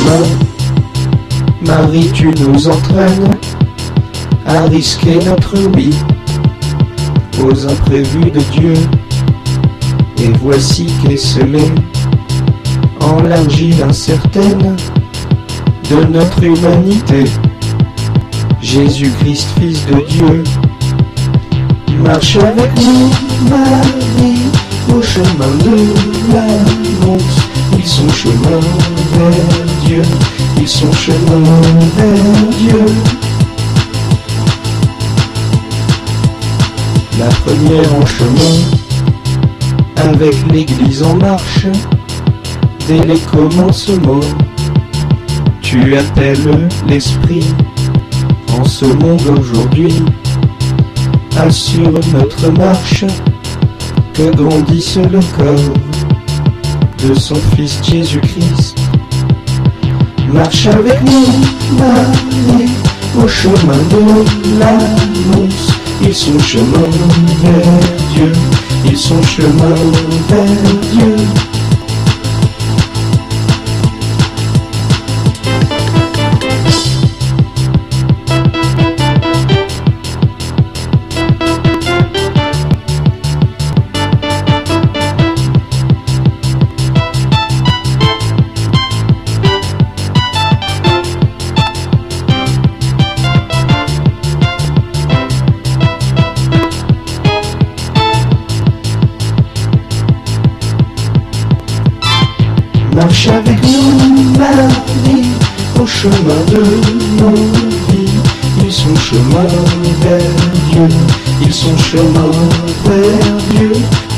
chemin. Marie, tu nous entraînes à risquer notre oui aux imprévus de Dieu. Et voici qu'est scellé en l'argile incertaine de notre humanité, Jésus-Christ, Fils de Dieu. Marche avec nous, Marie, au chemin de l'annonce. Ils sont chemin vers Dieu, ils sont chemin vers Dieu. La première en chemin, avec l'Église en marche, dès les commencements. Tu appelles l'Esprit en ce monde aujourd'hui. Assure notre marche, que grandisse le corps de son Fils Jésus-Christ. Marche avec nous, Marie, au chemin de l'annonce. Ils sont chemin vers Dieu, ils sont chemin vers Dieu. Marche avec nous, Marie, au chemin de nos vies. Ils sont chemin vers Dieu, ils sont chemin vers Dieu.